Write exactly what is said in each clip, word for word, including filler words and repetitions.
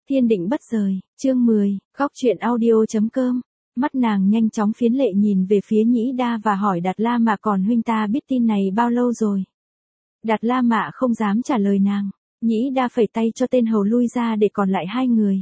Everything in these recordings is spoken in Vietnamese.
Thiên định bất rời, chương mười, góc truyện audio.com. Mắt nàng nhanh chóng phiến lệ nhìn về phía Nhĩ Đa và hỏi Đạt La Mạ còn huynh ta biết tin này bao lâu rồi. Đạt La Mạ không dám trả lời nàng. Nhĩ Đa phẩy tay cho tên hầu lui ra để còn lại hai người.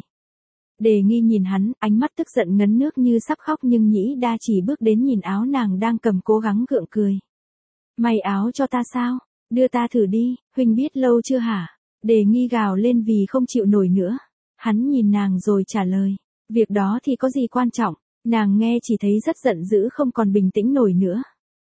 Đề Nghi nhìn hắn, ánh mắt tức giận ngấn nước như sắp khóc nhưng Nhĩ Đa chỉ bước đến nhìn áo nàng đang cầm cố gắng gượng cười. May áo cho ta sao? Đưa ta thử đi, huynh biết lâu chưa hả? Đề Nghi gào lên vì không chịu nổi nữa. Hắn nhìn nàng rồi trả lời. Việc đó thì có gì quan trọng, nàng nghe chỉ thấy rất giận dữ không còn bình tĩnh nổi nữa.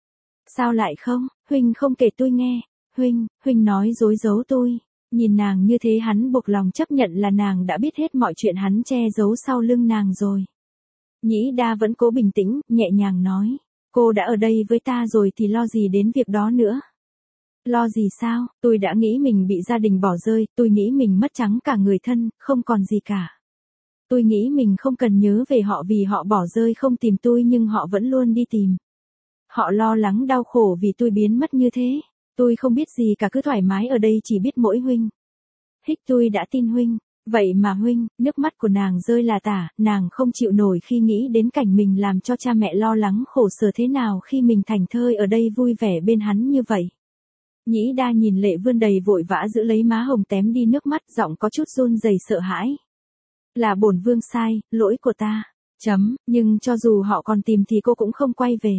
Sao lại không, huynh không kể tôi nghe, huynh, huynh nói dối giấu tôi. Nhìn nàng như thế hắn buộc lòng chấp nhận là nàng đã biết hết mọi chuyện hắn che giấu sau lưng nàng rồi. Nhĩ Đa vẫn cố bình tĩnh, nhẹ nhàng nói. Cô đã ở đây với ta rồi thì lo gì đến việc đó nữa. Lo gì sao, tôi đã nghĩ mình bị gia đình bỏ rơi, tôi nghĩ mình mất trắng cả người thân, không còn gì cả. Tôi nghĩ mình không cần nhớ về họ vì họ bỏ rơi không tìm tôi nhưng họ vẫn luôn đi tìm. Họ lo lắng đau khổ vì tôi biến mất như thế. Tôi không biết gì cả cứ thoải mái ở đây chỉ biết mỗi huynh. Hích tôi đã tin huynh, vậy mà huynh, nước mắt của nàng rơi là tả, nàng không chịu nổi khi nghĩ đến cảnh mình làm cho cha mẹ lo lắng khổ sở thế nào khi mình thảnh thơi ở đây vui vẻ bên hắn như vậy. Nhĩ Đa nhìn lệ vươn đầy vội vã giữ lấy má hồng tém đi nước mắt giọng có chút run rẩy sợ hãi. Là bổn vương sai, lỗi của ta. Chấm, nhưng cho dù họ còn tìm thì cô cũng không quay về.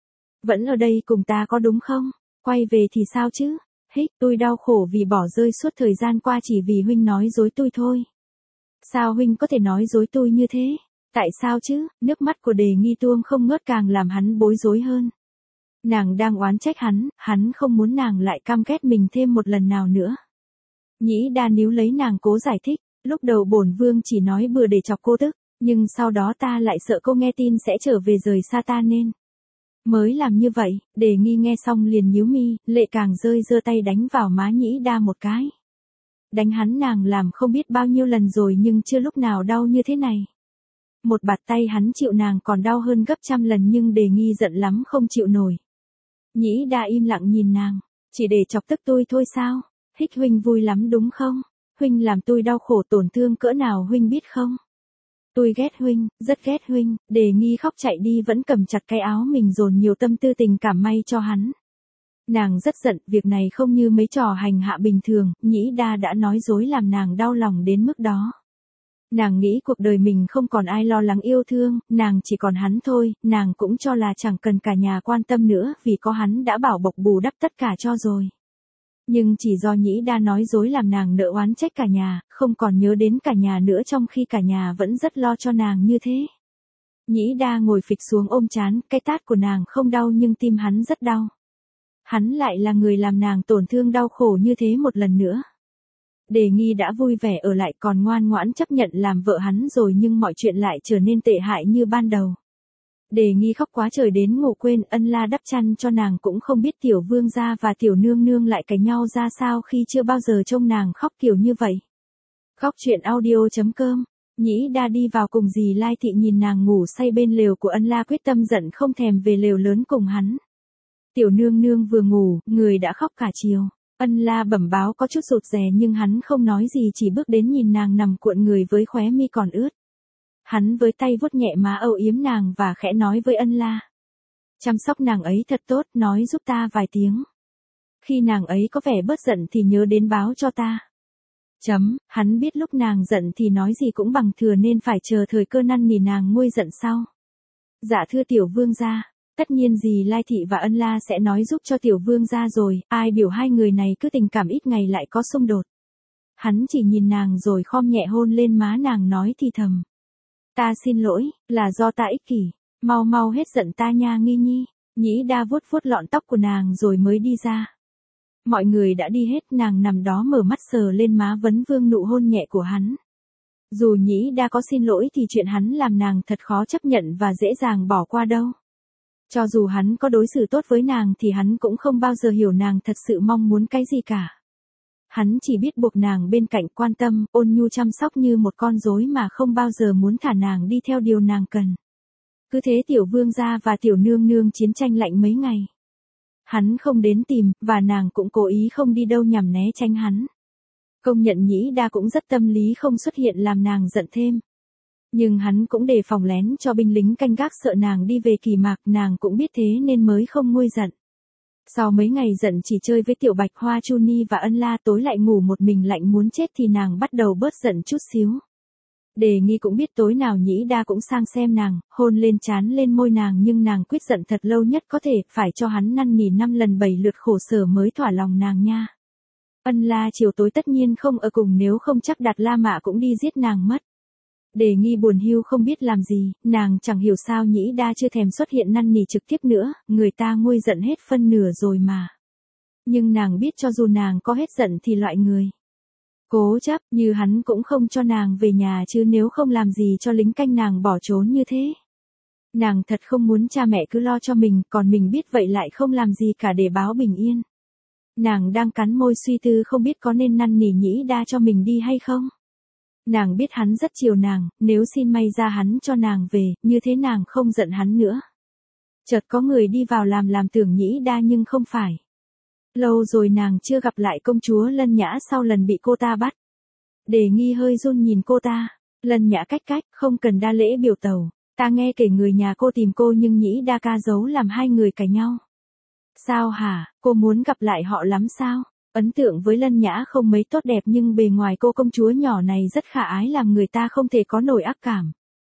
Vẫn ở đây cùng ta có đúng không? Quay về thì sao chứ? Hích, tôi đau khổ vì bỏ rơi suốt thời gian qua chỉ vì huynh nói dối tôi thôi. Sao huynh có thể nói dối tôi như thế? Tại sao chứ? Nước mắt của Đề Nghi tuông không ngớt càng làm hắn bối rối hơn. Nàng đang oán trách hắn, hắn không muốn nàng lại căm ghét mình thêm một lần nào nữa. Nhĩ Đa níu lấy nàng cố giải thích, lúc đầu bổn vương chỉ nói bừa để chọc cô tức, nhưng sau đó ta lại sợ cô nghe tin sẽ trở về rời xa ta nên mới làm như vậy. Đề Nghi nghe xong liền nhíu mi, lệ càng rơi giơ tay đánh vào má Nhĩ Đa một cái. Đánh hắn nàng làm không biết bao nhiêu lần rồi nhưng chưa lúc nào đau như thế này. Một bạt tay hắn chịu nàng còn đau hơn gấp trăm lần nhưng Đề Nghi giận lắm không chịu nổi. Nhĩ Đa im lặng nhìn nàng, chỉ để chọc tức tôi thôi sao? Hích huynh vui lắm đúng không? Huynh làm tôi đau khổ tổn thương cỡ nào huynh biết không? Tôi ghét huynh, rất ghét huynh. Đề Nghi khóc chạy đi vẫn cầm chặt cái áo mình dồn nhiều tâm tư tình cảm may cho hắn. Nàng rất giận, việc này không như mấy trò hành hạ bình thường, Nhĩ Đa đã nói dối làm nàng đau lòng đến mức đó. Nàng nghĩ cuộc đời mình không còn ai lo lắng yêu thương, nàng chỉ còn hắn thôi, nàng cũng cho là chẳng cần cả nhà quan tâm nữa vì có hắn đã bảo bọc bù đắp tất cả cho rồi. Nhưng chỉ do Nhĩ Đa nói dối làm nàng nỡ oán trách cả nhà, không còn nhớ đến cả nhà nữa trong khi cả nhà vẫn rất lo cho nàng như thế. Nhĩ Đa ngồi phịch xuống ôm trán, cái tát của nàng không đau nhưng tim hắn rất đau. Hắn lại là người làm nàng tổn thương đau khổ như thế một lần nữa. Đề Nghi đã vui vẻ ở lại còn ngoan ngoãn chấp nhận làm vợ hắn rồi nhưng mọi chuyện lại trở nên tệ hại như ban đầu. Đề Nghi khóc quá trời đến ngủ quên Ân La đắp chăn cho nàng cũng không biết tiểu vương gia và tiểu nương nương lại cãi nhau ra sao khi chưa bao giờ trông nàng khóc kiểu như vậy. Góc truyện audio.com. Nhĩ Đa đi vào cùng dì Lai Thị nhìn nàng ngủ say bên lều của Ân La quyết tâm giận không thèm về lều lớn cùng hắn. Tiểu nương nương vừa ngủ, người đã khóc cả chiều. Ân La bẩm báo có chút rụt rè nhưng hắn không nói gì chỉ bước đến nhìn nàng nằm cuộn người với khóe mi còn ướt. Hắn với tay vuốt nhẹ má âu yếm nàng và khẽ nói với Ân La. Chăm sóc nàng ấy thật tốt, nói giúp ta vài tiếng. Khi nàng ấy có vẻ bớt giận thì nhớ đến báo cho ta. Chấm, hắn biết lúc nàng giận thì nói gì cũng bằng thừa nên phải chờ thời cơ năn nỉ nàng nguôi giận sau. Dạ thưa tiểu vương gia, tất nhiên dì Lai Thị và Ân La sẽ nói giúp cho tiểu vương gia rồi, ai biểu hai người này cứ tình cảm ít ngày lại có xung đột. Hắn chỉ nhìn nàng rồi khom nhẹ hôn lên má nàng nói thì thầm. Ta xin lỗi, là do ta ích kỷ, mau mau hết giận ta nha Nghi Nhi. Nhĩ Đa vuốt vuốt lọn tóc của nàng rồi mới đi ra. Mọi người đã đi hết, nàng nằm đó mở mắt sờ lên má vấn vương nụ hôn nhẹ của hắn. Dù Nhĩ Đa có xin lỗi thì chuyện hắn làm nàng thật khó chấp nhận và dễ dàng bỏ qua đâu. Cho dù hắn có đối xử tốt với nàng thì hắn cũng không bao giờ hiểu nàng thật sự mong muốn cái gì cả. Hắn chỉ biết buộc nàng bên cạnh quan tâm, ôn nhu chăm sóc như một con rối mà không bao giờ muốn thả nàng đi theo điều nàng cần. Cứ thế tiểu vương gia và tiểu nương nương chiến tranh lạnh mấy ngày. Hắn không đến tìm, và nàng cũng cố ý không đi đâu nhằm né tránh hắn. Công nhận Nhĩ Đa cũng rất tâm lý không xuất hiện làm nàng giận thêm. Nhưng hắn cũng đề phòng lén cho binh lính canh gác sợ nàng đi về Kỳ Mạc, nàng cũng biết thế nên mới không nguôi giận. Sau mấy ngày giận chỉ chơi với Tiểu Bạch Hoa, Chu Ni và Ân La, tối lại ngủ một mình lạnh muốn chết thì nàng bắt đầu bớt giận chút xíu. Đề Nghi cũng biết tối nào Nhĩ Đa cũng sang xem nàng, hôn lên trán lên môi nàng, nhưng nàng quyết giận thật lâu nhất có thể, phải cho hắn năn nỉ năm lần bảy lượt khổ sở mới thỏa lòng nàng nha. Ân La chiều tối tất nhiên không ở cùng, nếu không chắc Đạt La Mạ cũng đi giết nàng mất. Đề Nghi buồn hiu không biết làm gì, nàng chẳng hiểu sao Nhĩ Đa chưa thèm xuất hiện năn nỉ trực tiếp nữa, người ta nguôi giận hết phân nửa rồi mà. Nhưng nàng biết cho dù nàng có hết giận thì loại người cố chấp như hắn cũng không cho nàng về nhà, chứ nếu không làm gì cho lính canh nàng bỏ trốn như thế. Nàng thật không muốn cha mẹ cứ lo cho mình, còn mình biết vậy lại không làm gì cả để báo bình yên. Nàng đang cắn môi suy tư không biết có nên năn nỉ Nhĩ Đa cho mình đi hay không. Nàng biết hắn rất chiều nàng, nếu xin may ra hắn cho nàng về, như thế nàng không giận hắn nữa. Chợt có người đi vào làm làm tưởng Nhĩ Đa nhưng không phải. Lâu rồi nàng chưa gặp lại công chúa Lân Nhã sau lần bị cô ta bắt. Đề Nghi hơi run nhìn cô ta. Lân Nhã cách cách, không cần đa lễ biểu tẩu. Ta nghe kể người nhà cô tìm cô nhưng Nhĩ Đa ca giấu làm hai người cãi nhau. Sao hả, cô muốn gặp lại họ lắm sao? Ấn tượng với Lân Nhã không mấy tốt đẹp nhưng bề ngoài cô công chúa nhỏ này rất khả ái làm người ta không thể có nổi ác cảm.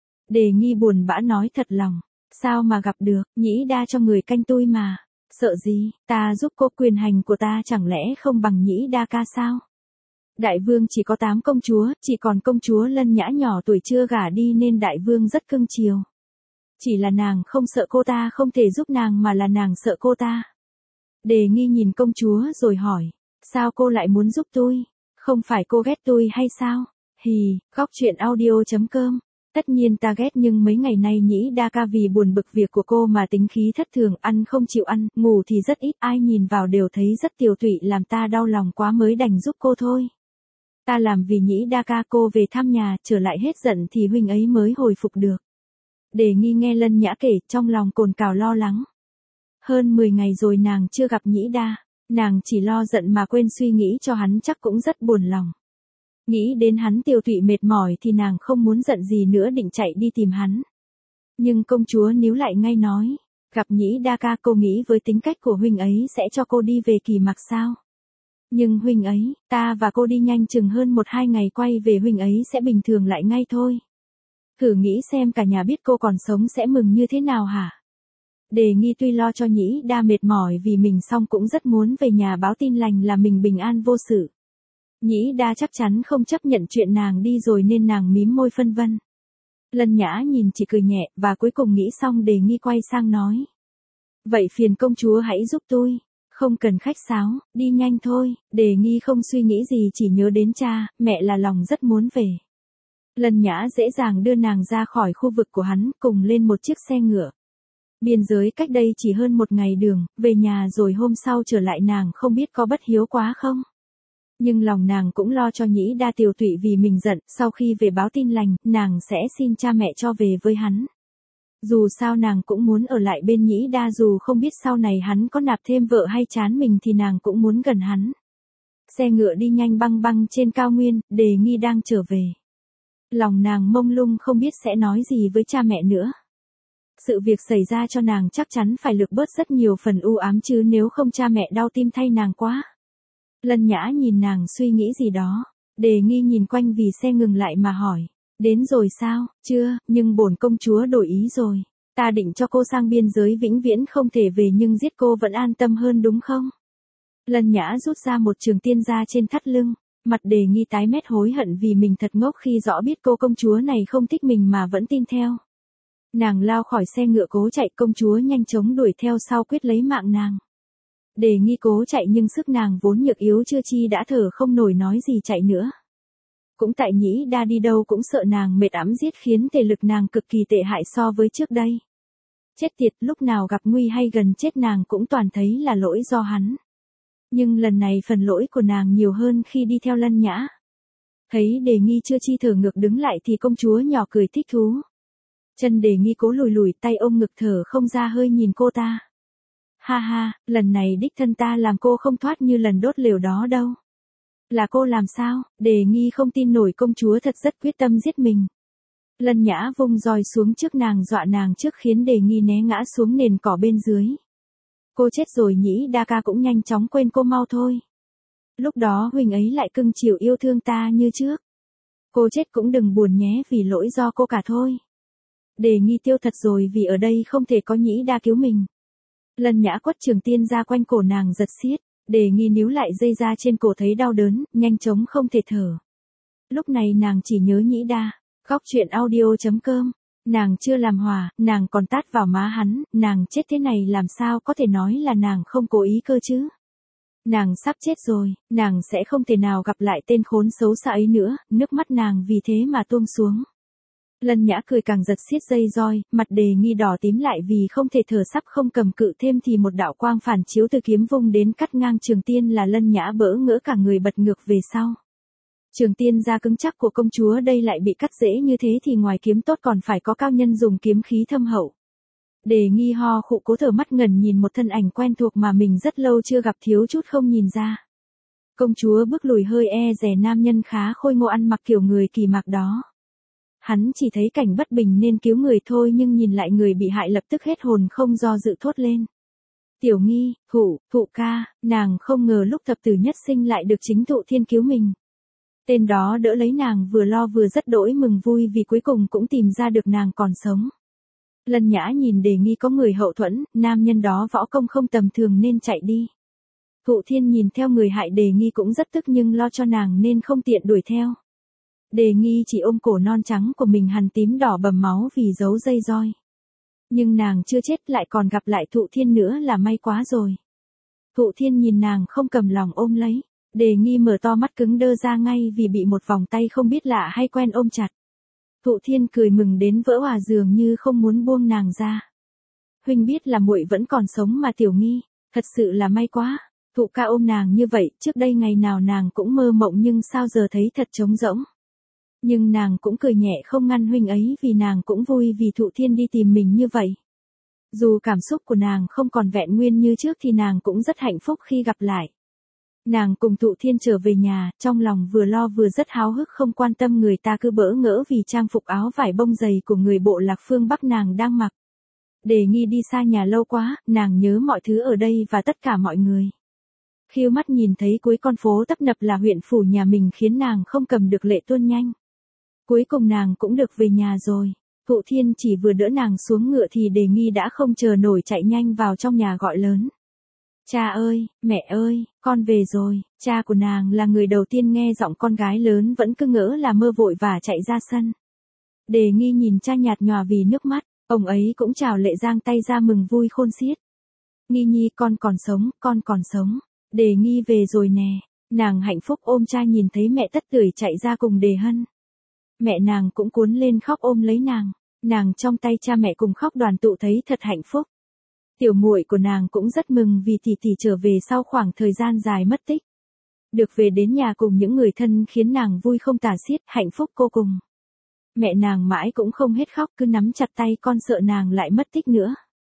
Đề Nghi buồn bã nói thật lòng. Sao mà gặp được, Nhĩ Đa cho người canh tôi mà. Sợ gì, ta giúp cô, quyền hành của ta chẳng lẽ không bằng Nhĩ Đa ca sao? Đại vương chỉ có tám công chúa, chỉ còn công chúa Lân Nhã nhỏ tuổi chưa gả đi nên đại vương rất cưng chiều. Chỉ là nàng không sợ cô ta không thể giúp nàng mà là nàng sợ cô ta. Đề Nghi nhìn công chúa rồi hỏi, sao cô lại muốn giúp tôi? Không phải cô ghét tôi hay sao? Hì, góc truyện audio chấm com. Tất nhiên ta ghét nhưng mấy ngày nay Nhĩ Đa ca vì buồn bực việc của cô mà tính khí thất thường, ăn không chịu ăn, ngủ thì rất ít, ai nhìn vào đều thấy rất tiều tụy, làm ta đau lòng quá mới đành giúp cô thôi. Ta làm vì Nhĩ Đa ca, cô về thăm nhà, trở lại hết giận thì huynh ấy mới hồi phục được. Đề Nghi nghe Lân Nhã kể, trong lòng cồn cào lo lắng. Hơn mười ngày rồi nàng chưa gặp Nhĩ Đa, nàng chỉ lo giận mà quên suy nghĩ cho hắn chắc cũng rất buồn lòng. Nghĩ đến hắn tiều tụy mệt mỏi thì nàng không muốn giận gì nữa, định chạy đi tìm hắn. Nhưng công chúa níu lại ngay nói, gặp Nhĩ Đa ca, cô nghĩ với tính cách của huynh ấy sẽ cho cô đi về Kỳ Mạc sao? Nhưng huynh ấy, ta và cô đi nhanh chừng hơn một hai ngày quay về huynh ấy sẽ bình thường lại ngay thôi. Thử nghĩ xem cả nhà biết cô còn sống sẽ mừng như thế nào hả? Đề Nghi tuy lo cho Nhĩ Đa mệt mỏi vì mình xong cũng rất muốn về nhà báo tin lành là mình bình an vô sự. Nhĩ Đa chắc chắn không chấp nhận chuyện nàng đi rồi nên nàng mím môi phân vân. Lân Nhã nhìn chỉ cười nhẹ và cuối cùng nghĩ xong Đề Nghi quay sang nói. Vậy phiền công chúa hãy giúp tôi. Không cần khách sáo, đi nhanh thôi. Đề Nghi không suy nghĩ gì, chỉ nhớ đến cha, mẹ là lòng rất muốn về. Lân Nhã dễ dàng đưa nàng ra khỏi khu vực của hắn, cùng lên một chiếc xe ngựa. Biên giới cách đây chỉ hơn một ngày đường, về nhà rồi hôm sau trở lại, nàng không biết có bất hiếu quá không? Nhưng lòng nàng cũng lo cho Nhĩ Đa tiều tụy vì mình giận, sau khi về báo tin lành, nàng sẽ xin cha mẹ cho về với hắn. Dù sao nàng cũng muốn ở lại bên Nhĩ Đa, dù không biết sau này hắn có nạp thêm vợ hay chán mình thì nàng cũng muốn gần hắn. Xe ngựa đi nhanh băng băng trên cao nguyên, Đề Nghi đang trở về. Lòng nàng mông lung không biết sẽ nói gì với cha mẹ nữa. Sự việc xảy ra cho nàng chắc chắn phải lược bớt rất nhiều phần u ám chứ nếu không cha mẹ đau tim thay nàng quá. Lân Nhã nhìn nàng suy nghĩ gì đó. Đề Nghi nhìn quanh vì xe ngừng lại mà hỏi. Đến rồi sao? Chưa, nhưng bổn công chúa đổi ý rồi. Ta định cho cô sang biên giới vĩnh viễn không thể về nhưng giết cô vẫn an tâm hơn đúng không? Lân Nhã rút ra một trường tiên ra trên thắt lưng. Mặt Đề Nghi tái mét hối hận vì mình thật ngốc khi rõ biết cô công chúa này không thích mình mà vẫn tin theo. Nàng lao khỏi xe ngựa cố chạy, công chúa nhanh chóng đuổi theo sau quyết lấy mạng nàng. Đề Nghi cố chạy nhưng sức nàng vốn nhược yếu chưa chi đã thở không nổi nói gì chạy nữa. Cũng tại Nhĩ Đa đi đâu cũng sợ nàng mệt ẵm giết khiến thể lực nàng cực kỳ tệ hại so với trước đây. Chết tiệt, lúc nào gặp nguy hay gần chết nàng cũng toàn thấy là lỗi do hắn. Nhưng lần này phần lỗi của nàng nhiều hơn khi đi theo Lân Nhã. Thấy Đề Nghi chưa chi thở ngược đứng lại thì công chúa nhỏ cười thích thú. Chân Đề Nghi cố lùi lùi, tay ôm ngực thở không ra hơi nhìn cô ta. Ha ha, lần này đích thân ta làm cô không thoát như lần đốt lều đó đâu. Là cô làm sao? Đề Nghi không tin nổi công chúa thật rất quyết tâm giết mình. Lân Nhã vung roi xuống trước nàng dọa nàng trước khiến Đề Nghi né ngã xuống nền cỏ bên dưới. Cô chết rồi Nhĩ Đa ca cũng nhanh chóng quên cô mau thôi. Lúc đó huynh ấy lại cưng chiều yêu thương ta như trước. Cô chết cũng đừng buồn nhé vì lỗi do cô cả thôi. Đề Nghi tiêu thật rồi vì ở đây không thể có Nhĩ Đa cứu mình. Lân Nhã quất trường tiên ra quanh cổ nàng giật xiết. Đề Nghi níu lại dây ra trên cổ thấy đau đớn, nhanh chóng không thể thở. Lúc này nàng chỉ nhớ Nhĩ Đa. Góc truyện audio chấm com. Nàng chưa làm hòa, nàng còn tát vào má hắn, nàng chết thế này làm sao có thể nói là nàng không cố ý cơ chứ. Nàng sắp chết rồi, nàng sẽ không thể nào gặp lại tên khốn xấu xa ấy nữa, nước mắt nàng vì thế mà tuôn xuống. Lân Nhã cười càng giật xiết dây roi, mặt Đề Nghi đỏ tím lại vì không thể thở sắp không cầm cự thêm thì một đạo quang phản chiếu từ kiếm vung đến cắt ngang trường tiên là Lân Nhã bỡ ngỡ cả người bật ngược về sau. Trường tiên da cứng chắc của công chúa đây lại bị cắt dễ như thế thì ngoài kiếm tốt còn phải có cao nhân dùng kiếm khí thâm hậu. Đề Nghi ho khụ cố thở mắt ngẩn nhìn một thân ảnh quen thuộc mà mình rất lâu chưa gặp thiếu chút không nhìn ra. Công chúa bước lùi hơi e dè nam nhân khá khôi ngô ăn mặc kiểu người kỳ mạc đó. Hắn chỉ thấy cảnh bất bình nên cứu người thôi nhưng nhìn lại người bị hại lập tức hết hồn không do dự thốt lên. Tiểu Nghi, Thụ, Thụ ca, nàng không ngờ lúc thập tử nhất sinh lại được chính Thụ Thiên cứu mình. Tên đó đỡ lấy nàng vừa lo vừa rất đỗi mừng vui vì cuối cùng cũng tìm ra được nàng còn sống. Lân Nhã nhìn Đề Nghi có người hậu thuẫn, nam nhân đó võ công không tầm thường nên chạy đi. Thụ Thiên nhìn theo người hại Đề Nghi cũng rất tức nhưng lo cho nàng nên không tiện đuổi theo. Đề Nghi chỉ ôm cổ non trắng của mình hằn tím đỏ bầm máu vì giấu dây roi. Nhưng nàng chưa chết lại còn gặp lại Thụ Thiên nữa là may quá rồi. Thụ Thiên nhìn nàng không cầm lòng ôm lấy. Đề Nghi mở to mắt cứng đơ ra ngay vì bị một vòng tay không biết lạ hay quen ôm chặt. Thụ Thiên cười mừng đến vỡ hòa dường như không muốn buông nàng ra. Huynh biết là muội vẫn còn sống mà Tiểu Nghi, thật sự là may quá. Thụ ca ôm nàng như vậy, trước đây ngày nào nàng cũng mơ mộng nhưng sao giờ thấy thật trống rỗng. Nhưng nàng cũng cười nhẹ không ngăn huynh ấy vì nàng cũng vui vì Thụ Thiên đi tìm mình như vậy. Dù cảm xúc của nàng không còn vẹn nguyên như trước thì nàng cũng rất hạnh phúc khi gặp lại. Nàng cùng Thụ Thiên trở về nhà, trong lòng vừa lo vừa rất háo hức không quan tâm người ta cứ bỡ ngỡ vì trang phục áo vải bông dày của người bộ lạc phương Bắc nàng đang mặc. Đề Nghi đi xa nhà lâu quá, nàng nhớ mọi thứ ở đây và tất cả mọi người. Khêu mắt nhìn thấy cuối con phố tấp nập là huyện phủ nhà mình khiến nàng không cầm được lệ tuôn nhanh. Cuối cùng nàng cũng được về nhà rồi. Thụ Thiên chỉ vừa đỡ nàng xuống ngựa thì Đề Nghi đã không chờ nổi chạy nhanh vào trong nhà gọi lớn. Cha ơi, mẹ ơi, con về rồi. Cha của nàng là người đầu tiên nghe giọng con gái lớn vẫn cứ ngỡ là mơ vội và chạy ra sân. Đề Nghi nhìn cha nhạt nhòa vì nước mắt, ông ấy cũng chào lệ giang tay ra mừng vui khôn xiết. Nghi Nhi con còn sống, con còn sống. Đề Nghi về rồi nè. Nàng hạnh phúc ôm cha nhìn thấy mẹ tất tưởi chạy ra cùng Đề Hân. Mẹ nàng cũng cuốn lên khóc ôm lấy nàng. Nàng trong tay cha mẹ cùng khóc đoàn tụ thấy thật hạnh phúc. Tiểu muội của nàng cũng rất mừng vì tỷ tỷ trở về sau khoảng thời gian dài mất tích. Được về đến nhà cùng những người thân khiến nàng vui không tả xiết, hạnh phúc cô cùng. Mẹ nàng mãi cũng không hết khóc cứ nắm chặt tay con sợ nàng lại mất tích nữa.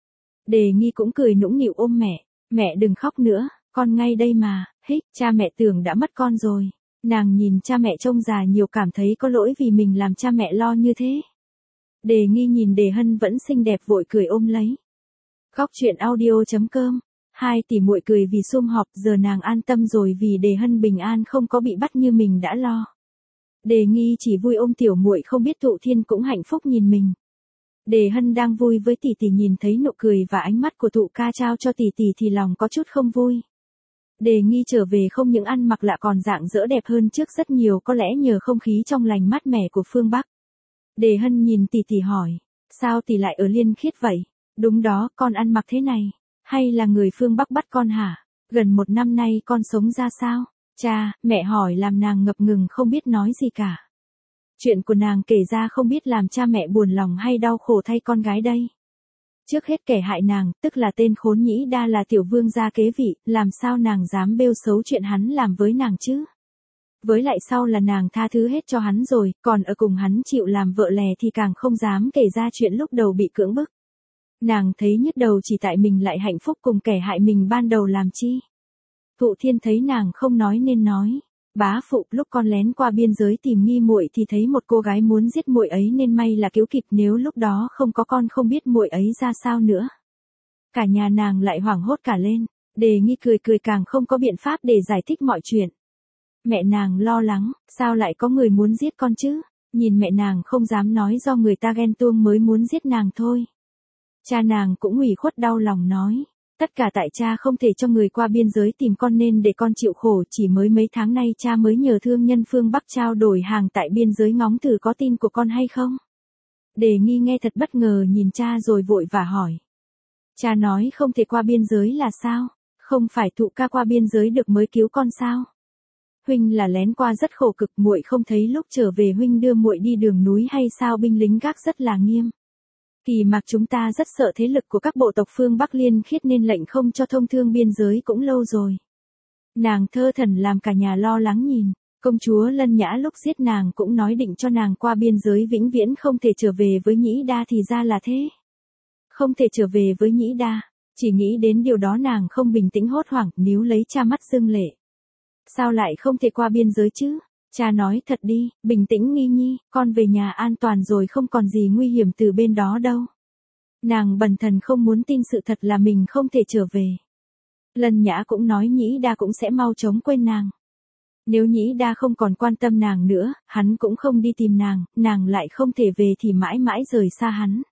Đề Nghi cũng cười nũng nịu ôm mẹ, mẹ đừng khóc nữa, con ngay đây mà, hích, cha mẹ tưởng đã mất con rồi. Nàng nhìn cha mẹ trông già nhiều cảm thấy có lỗi vì mình làm cha mẹ lo như thế. Đề Nghi nhìn Đề Hân vẫn xinh đẹp vội cười ôm lấy. Góc truyện audio chấm com. Hai tỷ muội cười vì sum họp giờ nàng an tâm rồi vì Đề Hân bình an không có bị bắt như mình đã lo. Đề Nghi chỉ vui ôm tiểu muội không biết Thụ Thiên cũng hạnh phúc nhìn mình. Đề Hân đang vui với tỷ tỷ nhìn thấy nụ cười và ánh mắt của Thụ ca trao cho tỷ tỷ thì lòng có chút không vui. Đề Nghi trở về không những ăn mặc lạ còn dạng dỡ đẹp hơn trước rất nhiều có lẽ nhờ không khí trong lành mát mẻ của phương Bắc. Đề Hân nhìn tỷ tỷ hỏi, sao tỷ lại ở Liên Khiết vậy? Đúng đó, con ăn mặc thế này. Hay là người phương Bắc bắt con hả? Gần một năm nay con sống ra sao? Cha, mẹ hỏi làm nàng ngập ngừng không biết nói gì cả. Chuyện của nàng kể ra không biết làm cha mẹ buồn lòng hay đau khổ thay con gái đây. Trước hết kẻ hại nàng, tức là tên khốn Nhĩ Đa là tiểu vương gia kế vị, làm sao nàng dám bêu xấu chuyện hắn làm với nàng chứ? Với lại sau là nàng tha thứ hết cho hắn rồi, còn ở cùng hắn chịu làm vợ lè thì càng không dám kể ra chuyện lúc đầu bị cưỡng bức. Nàng thấy nhức đầu chỉ tại mình lại hạnh phúc cùng kẻ hại mình ban đầu làm chi. Thụ Thiên thấy nàng không nói nên nói. Bá phụ, lúc con lén qua biên giới tìm nghi muội thì thấy một cô gái muốn giết muội ấy nên may là cứu kịp, nếu lúc đó không có con không biết muội ấy ra sao nữa. Cả nhà nàng lại hoảng hốt cả lên. Đề Nghi cười cười càng không có biện pháp để giải thích mọi chuyện. Mẹ nàng lo lắng, sao lại có người muốn giết con chứ? Nhìn mẹ nàng không dám nói do người ta ghen tuông mới muốn giết nàng thôi. Cha nàng cũng ủy khuất đau lòng nói. Tất cả tại cha không thể cho người qua biên giới tìm con nên để con chịu khổ, chỉ mới mấy tháng nay cha mới nhờ thương nhân phương Bắc trao đổi hàng tại biên giới ngóng thử có tin của con hay không. Đề Nghi nghe thật bất ngờ nhìn cha rồi vội vã hỏi. Cha nói không thể qua biên giới là sao? Không phải Thụ ca qua biên giới được mới cứu con sao? Huynh là lén qua rất khổ cực, muội không thấy lúc trở về huynh đưa muội đi đường núi hay sao? Binh lính gác rất là nghiêm. Kỳ Mạc chúng ta rất sợ thế lực của các bộ tộc phương Bắc Liên Khiết nên lệnh không cho thông thương biên giới cũng lâu rồi. Nàng thơ thẩn làm cả nhà lo lắng nhìn. Công chúa Lân Nhã lúc giết nàng cũng nói định cho nàng qua biên giới vĩnh viễn không thể trở về với Nhĩ Đa, thì ra là thế. Không thể trở về với Nhĩ Đa. Chỉ nghĩ đến điều đó nàng không bình tĩnh, hốt hoảng, níu lấy cha mắt rưng lệ. Sao lại không thể qua biên giới chứ? Cha nói thật đi, bình tĩnh Nghi Nhi, con về nhà an toàn rồi, không còn gì nguy hiểm từ bên đó đâu. Nàng bần thần không muốn tin sự thật là mình không thể trở về. Lân Nhã cũng nói Nhĩ Đa cũng sẽ mau chóng quên nàng. Nếu Nhĩ Đa không còn quan tâm nàng nữa, hắn cũng không đi tìm nàng, nàng lại không thể về thì mãi mãi rời xa hắn.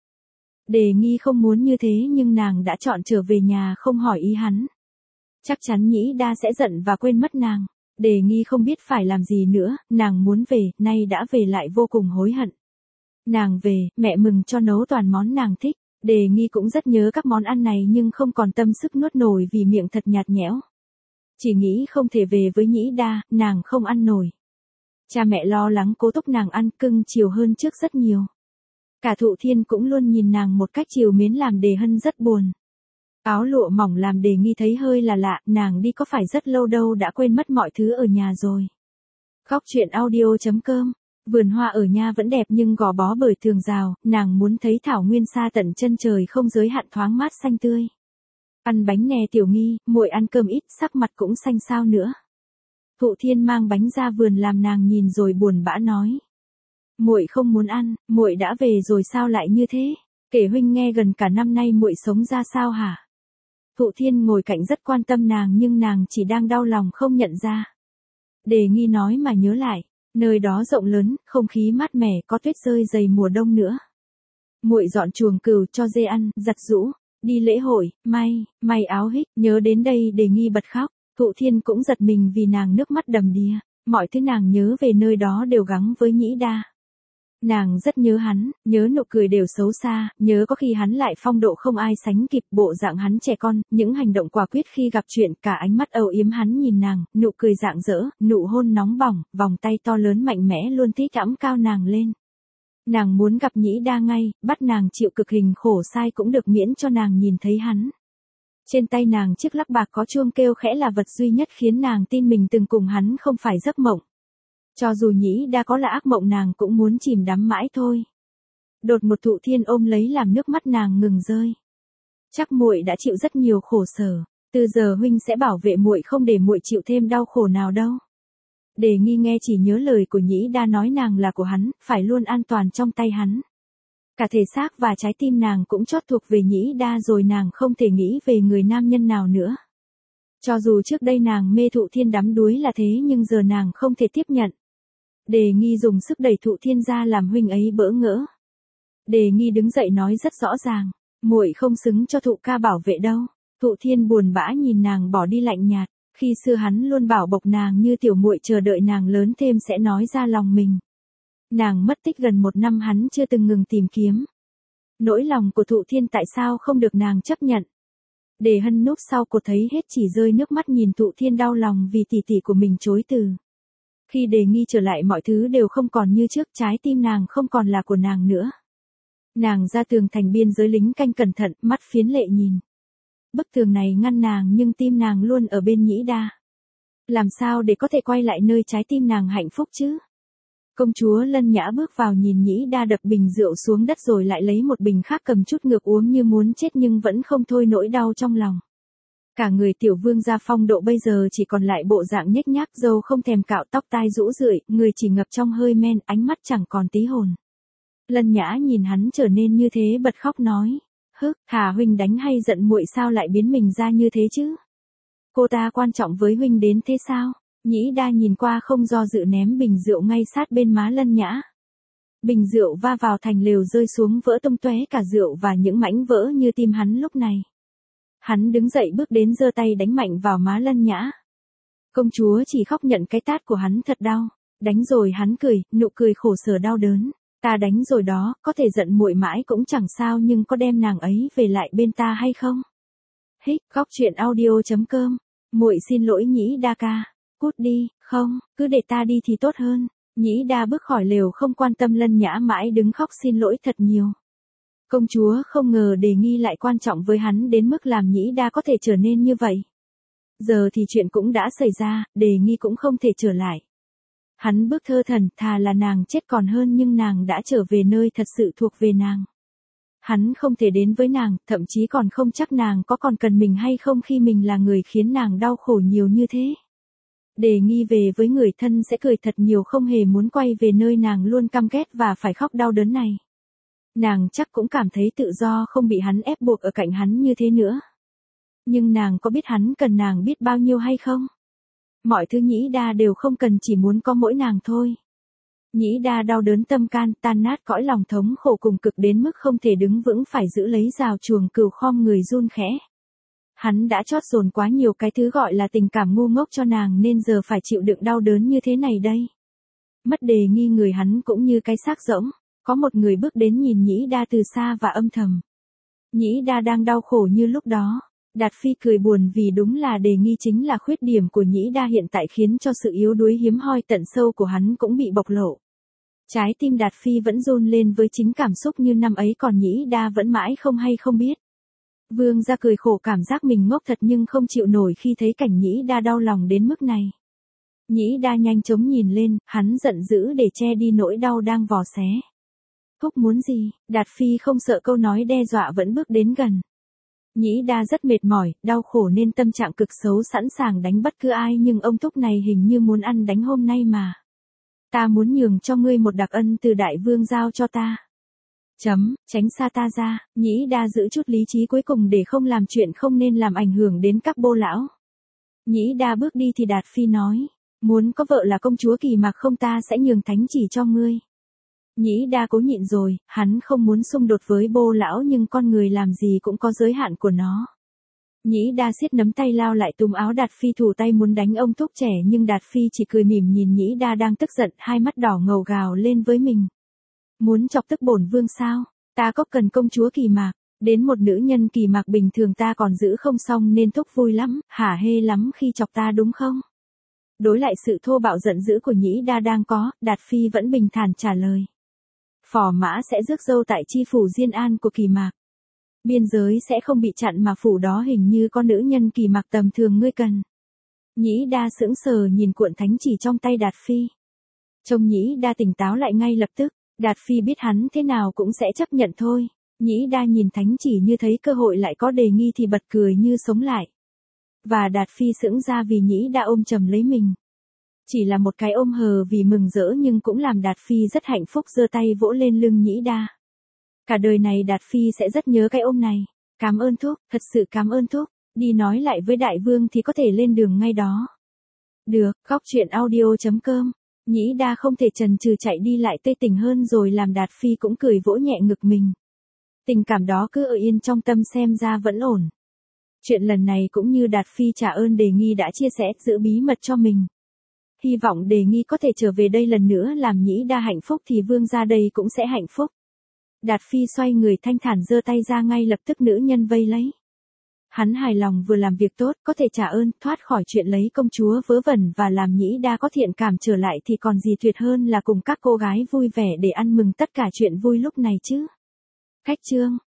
Đề Nghi không muốn như thế nhưng nàng đã chọn trở về nhà không hỏi ý hắn. Chắc chắn Nhĩ Đa sẽ giận và quên mất nàng. Đề Nghi không biết phải làm gì nữa, nàng muốn về, nay đã về lại vô cùng hối hận. Nàng về, mẹ mừng cho nấu toàn món nàng thích. Đề Nghi cũng rất nhớ các món ăn này nhưng không còn tâm sức nuốt nổi vì miệng thật nhạt nhẽo. Chỉ nghĩ không thể về với Nhĩ Đa, nàng không ăn nổi. Cha mẹ lo lắng cố thúc nàng ăn cưng chiều hơn trước rất nhiều. Cả Thụ Thiên cũng luôn nhìn nàng một cách chiều mến làm Đề Hân rất buồn. Áo lụa mỏng làm Đề Nghi thấy hơi là lạ, nàng đi có phải rất lâu đâu đã quên mất mọi thứ ở nhà rồi. Góc truyện audio chấm com. Vườn hoa ở nhà vẫn đẹp nhưng gò bó bởi tường rào, nàng muốn thấy thảo nguyên xa tận chân trời không giới hạn thoáng mát xanh tươi. Ăn bánh nè Tiểu Nghi, muội ăn cơm ít, sắc mặt cũng xanh sao nữa. Thụ Thiên mang bánh ra vườn làm nàng nhìn rồi buồn bã nói. Muội không muốn ăn, muội đã về rồi sao lại như thế? Kể huynh nghe gần cả năm nay muội sống ra sao hả? Thụ Thiên ngồi cạnh rất quan tâm nàng nhưng nàng chỉ đang đau lòng không nhận ra. Đề Nghi nói mà nhớ lại, nơi đó rộng lớn, không khí mát mẻ, có tuyết rơi dày mùa đông nữa. Muội dọn chuồng cừu cho dê ăn, giặt giũ, đi lễ hội, may, may áo hích, nhớ đến đây Đề Nghi bật khóc. Thụ Thiên cũng giật mình vì nàng nước mắt đầm đìa, mọi thứ nàng nhớ về nơi đó đều gắn với Nhĩ Đa. Nàng rất nhớ hắn, nhớ nụ cười đều xấu xa, nhớ có khi hắn lại phong độ không ai sánh kịp, bộ dạng hắn trẻ con, những hành động quả quyết khi gặp chuyện, cả ánh mắt âu yếm hắn nhìn nàng, nụ cười rạng rỡ, nụ hôn nóng bỏng, vòng tay to lớn mạnh mẽ luôn thích ẵm cao nàng lên. Nàng muốn gặp Nhĩ Đa ngay, bắt nàng chịu cực hình khổ sai cũng được miễn cho nàng nhìn thấy hắn. Trên tay nàng chiếc lắc bạc có chuông kêu khẽ là vật duy nhất khiến nàng tin mình từng cùng hắn không phải giấc mộng. Cho dù Nhĩ Đa có là ác mộng nàng cũng muốn chìm đắm mãi thôi. Đột một Thụ Thiên ôm lấy làm nước mắt nàng ngừng rơi. Chắc muội đã chịu rất nhiều khổ sở, từ giờ huynh sẽ bảo vệ muội không để muội chịu thêm đau khổ nào đâu. Đề Nghi nghe chỉ nhớ lời của Nhĩ Đa nói nàng là của hắn, phải luôn an toàn trong tay hắn. Cả thể xác và trái tim nàng cũng chót thuộc về Nhĩ Đa rồi, nàng không thể nghĩ về người nam nhân nào nữa. Cho dù trước đây nàng mê Thụ Thiên đắm đuối là thế nhưng giờ nàng không thể tiếp nhận. Đề Nghi dùng sức đẩy Thụ Thiên ra làm huynh ấy bỡ ngỡ. Đề Nghi đứng dậy nói rất rõ ràng, muội không xứng cho Thụ ca bảo vệ đâu. Thụ Thiên buồn bã nhìn nàng bỏ đi lạnh nhạt, khi xưa hắn luôn bảo bọc nàng như tiểu muội, chờ đợi nàng lớn thêm sẽ nói ra lòng mình. Nàng mất tích gần một năm hắn chưa từng ngừng tìm kiếm. Nỗi lòng của Thụ Thiên tại sao không được nàng chấp nhận. Đề Hân núp sau cột thấy hết chỉ rơi nước mắt nhìn Thụ Thiên đau lòng vì tỷ tỷ của mình chối từ. Khi Đề Nghi trở lại mọi thứ đều không còn như trước, trái tim nàng không còn là của nàng nữa. Nàng ra tường thành biên giới lính canh cẩn thận, mắt phiến lệ nhìn. Bức tường này ngăn nàng nhưng tim nàng luôn ở bên Nhĩ Đa. Làm sao để có thể quay lại nơi trái tim nàng hạnh phúc chứ? Công chúa Lân Nhã bước vào nhìn Nhĩ Đa đập bình rượu xuống đất rồi lại lấy một bình khác cầm chút ngược uống như muốn chết nhưng vẫn không thôi nỗi đau trong lòng. Cả người tiểu vương gia phong độ bây giờ chỉ còn lại bộ dạng nhếch nhác, râu không thèm cạo, tóc tai rũ rượi, người chỉ ngập trong hơi men, ánh mắt chẳng còn tí hồn. Lân Nhã nhìn hắn trở nên như thế bật khóc nói. Hức, Hà huynh đánh hay giận muội sao lại biến mình ra như thế chứ? Cô ta quan trọng với huynh đến thế sao? Nhĩ Đa nhìn qua không do dự ném bình rượu ngay sát bên má Lân Nhã. Bình rượu va vào thành lều rơi xuống vỡ tung tóe cả rượu và những mảnh vỡ như tim hắn lúc này. Hắn đứng dậy bước đến giơ tay đánh mạnh vào má Lân Nhã. Công chúa chỉ khóc nhận cái tát của hắn thật đau. Đánh rồi hắn cười, nụ cười khổ sở đau đớn. Ta đánh rồi đó, có thể giận muội mãi cũng chẳng sao, nhưng có đem nàng ấy về lại bên ta hay không? Hích, góc truyện audio chấm com. Muội xin lỗi Nhĩ Đa ca. Cút đi, không, cứ để ta đi thì tốt hơn. Nhĩ Đa bước khỏi lều không quan tâm Lân Nhã mãi đứng khóc xin lỗi thật nhiều. Công chúa không ngờ Đề Nghi lại quan trọng với hắn đến mức làm Nhĩ Đa có thể trở nên như vậy. Giờ thì chuyện cũng đã xảy ra, Đề Nghi cũng không thể trở lại. Hắn bước thơ thẩn, thà là nàng chết còn hơn, nhưng nàng đã trở về nơi thật sự thuộc về nàng. Hắn không thể đến với nàng, thậm chí còn không chắc nàng có còn cần mình hay không khi mình là người khiến nàng đau khổ nhiều như thế. Đề Nghi về với người thân sẽ cười thật nhiều, không hề muốn quay về nơi nàng luôn căm ghét và phải khóc đau đớn này. Nàng chắc cũng cảm thấy tự do không bị hắn ép buộc ở cạnh hắn như thế nữa. Nhưng nàng có biết hắn cần nàng biết bao nhiêu hay không? Mọi thứ Nhĩ Đa đều không cần, chỉ muốn có mỗi nàng thôi. Nhĩ Đa đau đớn tâm can, tan nát cõi lòng, thống khổ cùng cực đến mức không thể đứng vững, phải giữ lấy rào chuồng cừu, khom người run khẽ. Hắn đã chót dồn quá nhiều cái thứ gọi là tình cảm ngu ngốc cho nàng, nên giờ phải chịu đựng đau đớn như thế này đây. Mất Đề Nghi, người hắn cũng như cái xác rỗng. Có một người bước đến nhìn Nhĩ Đa từ xa và âm thầm. Nhĩ Đa đang đau khổ như lúc đó. Đạt Phi cười buồn vì đúng là Đề Nghi chính là khuyết điểm của Nhĩ Đa hiện tại, khiến cho sự yếu đuối hiếm hoi tận sâu của hắn cũng bị bộc lộ. Trái tim Đạt Phi vẫn run lên với chính cảm xúc như năm ấy, còn Nhĩ Đa vẫn mãi không hay không biết. Vương gia cười khổ, cảm giác mình ngốc thật nhưng không chịu nổi khi thấy cảnh Nhĩ Đa đau lòng đến mức này. Nhĩ Đa nhanh chóng nhìn lên, hắn giận dữ để che đi nỗi đau đang vò xé. Húc muốn gì? Đạt Phi không sợ câu nói đe dọa vẫn bước đến gần. Nhĩ Đa rất mệt mỏi, đau khổ nên tâm trạng cực xấu, sẵn sàng đánh bất cứ ai, nhưng ông Thúc này hình như muốn ăn đánh hôm nay mà. Ta muốn nhường cho ngươi một đặc ân từ đại vương giao cho ta. Chấm, tránh xa ta ra. Nhĩ Đa giữ chút lý trí cuối cùng để không làm chuyện không nên làm ảnh hưởng đến các bô lão. Nhĩ Đa bước đi thì Đạt Phi nói, muốn có vợ là công chúa Kỳ Mạc không, ta sẽ nhường thánh chỉ cho ngươi. Nhĩ Đa cố nhịn rồi, hắn không muốn xung đột với bô lão, nhưng con người làm gì cũng có giới hạn của nó. Nhĩ Đa siết nắm tay lao lại túm áo Đạt Phi, thủ tay muốn đánh ông Thúc trẻ, nhưng Đạt Phi chỉ cười mỉm nhìn Nhĩ Đa đang tức giận, hai mắt đỏ ngầu gào lên với mình. Muốn chọc tức bổn vương sao? Ta có cần công chúa Kỳ Mạc, đến một nữ nhân Kỳ Mạc bình thường ta còn giữ không xong, nên Thúc vui lắm, hả hê lắm khi chọc ta đúng không? Đối lại sự thô bạo giận dữ của Nhĩ Đa đang có, Đạt Phi vẫn bình thản trả lời. Phò mã sẽ rước dâu tại chi phủ Diên An của Kỳ Mạc. Biên giới sẽ không bị chặn, mà phủ đó hình như có nữ nhân Kỳ Mạc tầm thường ngươi cần. Nhĩ Đa sững sờ nhìn cuộn thánh chỉ trong tay Đạt Phi. Trông Nhĩ Đa tỉnh táo lại ngay lập tức, Đạt Phi biết hắn thế nào cũng sẽ chấp nhận thôi. Nhĩ Đa nhìn thánh chỉ như thấy cơ hội lại có Đề Nghi thì bật cười như sống lại. Và Đạt Phi sững ra vì Nhĩ Đa ôm chầm lấy mình. Chỉ là một cái ôm hờ vì mừng rỡ, nhưng cũng làm Đạt Phi rất hạnh phúc, giơ tay vỗ lên lưng Nhĩ Đa. Cả đời này Đạt Phi sẽ rất nhớ cái ôm này. Cảm ơn Thúc, thật sự cảm ơn Thúc. Đi nói lại với đại vương thì có thể lên đường ngay đó. Được, góc truyện audio chấm com. Nhĩ Đa không thể chần chừ chạy đi lại tươi tỉnh hơn rồi, làm Đạt Phi cũng cười vỗ nhẹ ngực mình. Tình cảm đó cứ ở yên trong tâm xem ra vẫn ổn. Chuyện lần này cũng như Đạt Phi trả ơn Đề Nghi đã chia sẻ, giữ bí mật cho mình. Hy vọng Đề Nghi có thể trở về đây lần nữa làm Nhĩ Đa hạnh phúc thì vương gia đây cũng sẽ hạnh phúc. Đạt Phi xoay người thanh thản giơ tay ra, ngay lập tức nữ nhân vây lấy. Hắn hài lòng vừa làm việc tốt, có thể trả ơn, thoát khỏi chuyện lấy công chúa vớ vẩn và làm Nhĩ Đa có thiện cảm trở lại thì còn gì tuyệt hơn là cùng các cô gái vui vẻ để ăn mừng tất cả chuyện vui lúc này chứ. Khách chương.